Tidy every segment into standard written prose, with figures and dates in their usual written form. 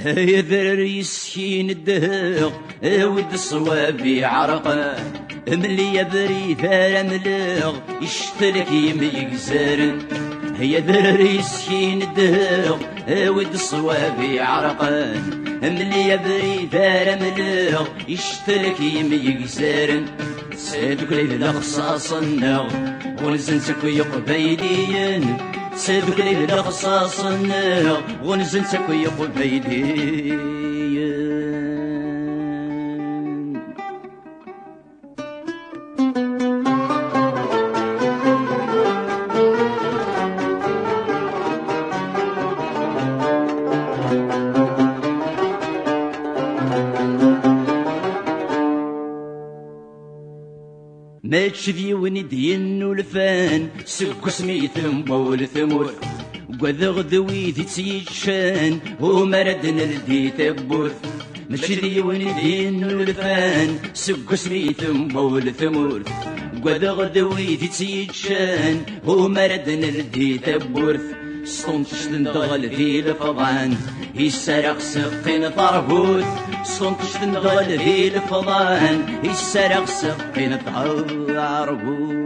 يذر يسكين الدهق ود الصوابي عرقان ملي يبري ثار ملغ يشترك يميقزارن يذر يسكين الدهق ود الصوابي عرقان ملي يبري ثار ملغ يشترك يميقزارن سيدك ليلة خصاص النغ ونزنسك يقبيليين سيدك ليلة خصاص النغ ونزنسك يقبيليين ما تشذيوني دين ولفان سكو سميثم بول ثمور وقذغ ذويثي تسيتشان ومردنا لدي تبوث ما تشذيوني دين ولفان سكو سميثم بول ثمور وقذغ ذويثي تسيتشان ومردنا لدي تبوث صنتش تندغل ذي الفضان يسرق سقين طربوث صنتش تندغل ذي الفضان يسرق سقين طربوث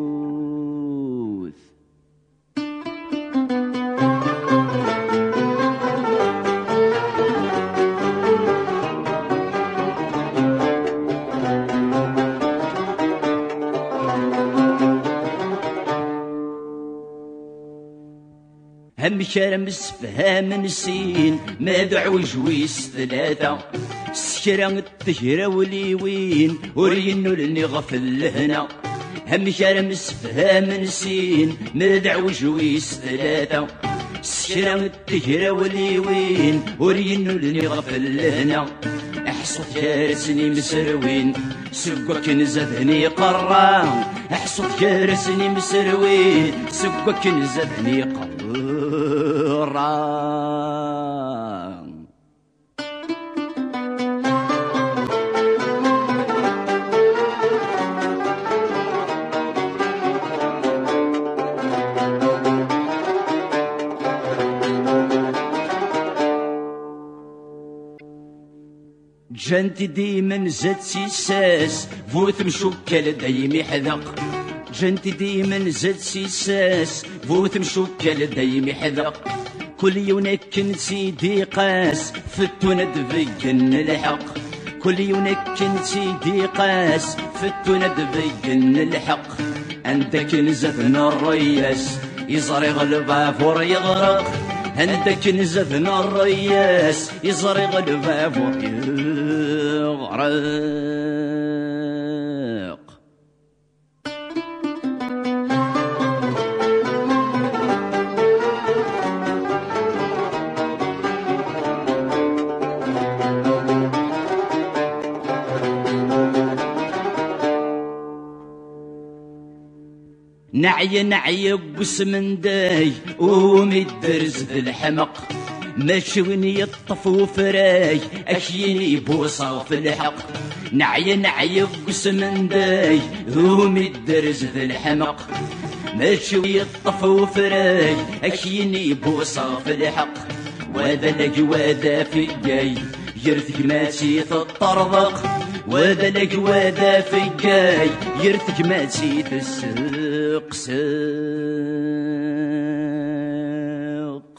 هم شرم السفهام نسين ما دعوج ويس ثلاثة سكرا التجرى وليوين ورينو لني غفل هنا هم شرم السفهام نسين ما دعوج ويس ثلاثة سكرا التجرى وليوين ورينو لني غفل هنا احصد جارسني مسروين سقوك نزدني قرام احصد جارسني مسروين سقوك نزدني قرام جنتي ديما زاد سيساس فوت مشوكة دايم يحذق جنتي ديما زاد سيساس فوت مشوكة دايم يحذق كل يونكن سيدي قاس فتونا دفقن الحق كل يونكن سيدي قاس فتونا دفقن الحق عندك نزفنا الرياس يزرق البافور يغرق عندك نزفنا الرياس يزرق البافور يغرق نعي نعي قسم داي ومدرز ذي الحمق ماشوني يطفو فراي اشيني بوصة في الحق نعي نعي قسم داي ومدرز ذي الحمق ماشوني يطفو فراي اشيني بوصة في الحق وذا لقواذا في الجاي يرثك ماشي تطربق وذا لقواذا في الجاي يرثك ماشي تسق ساق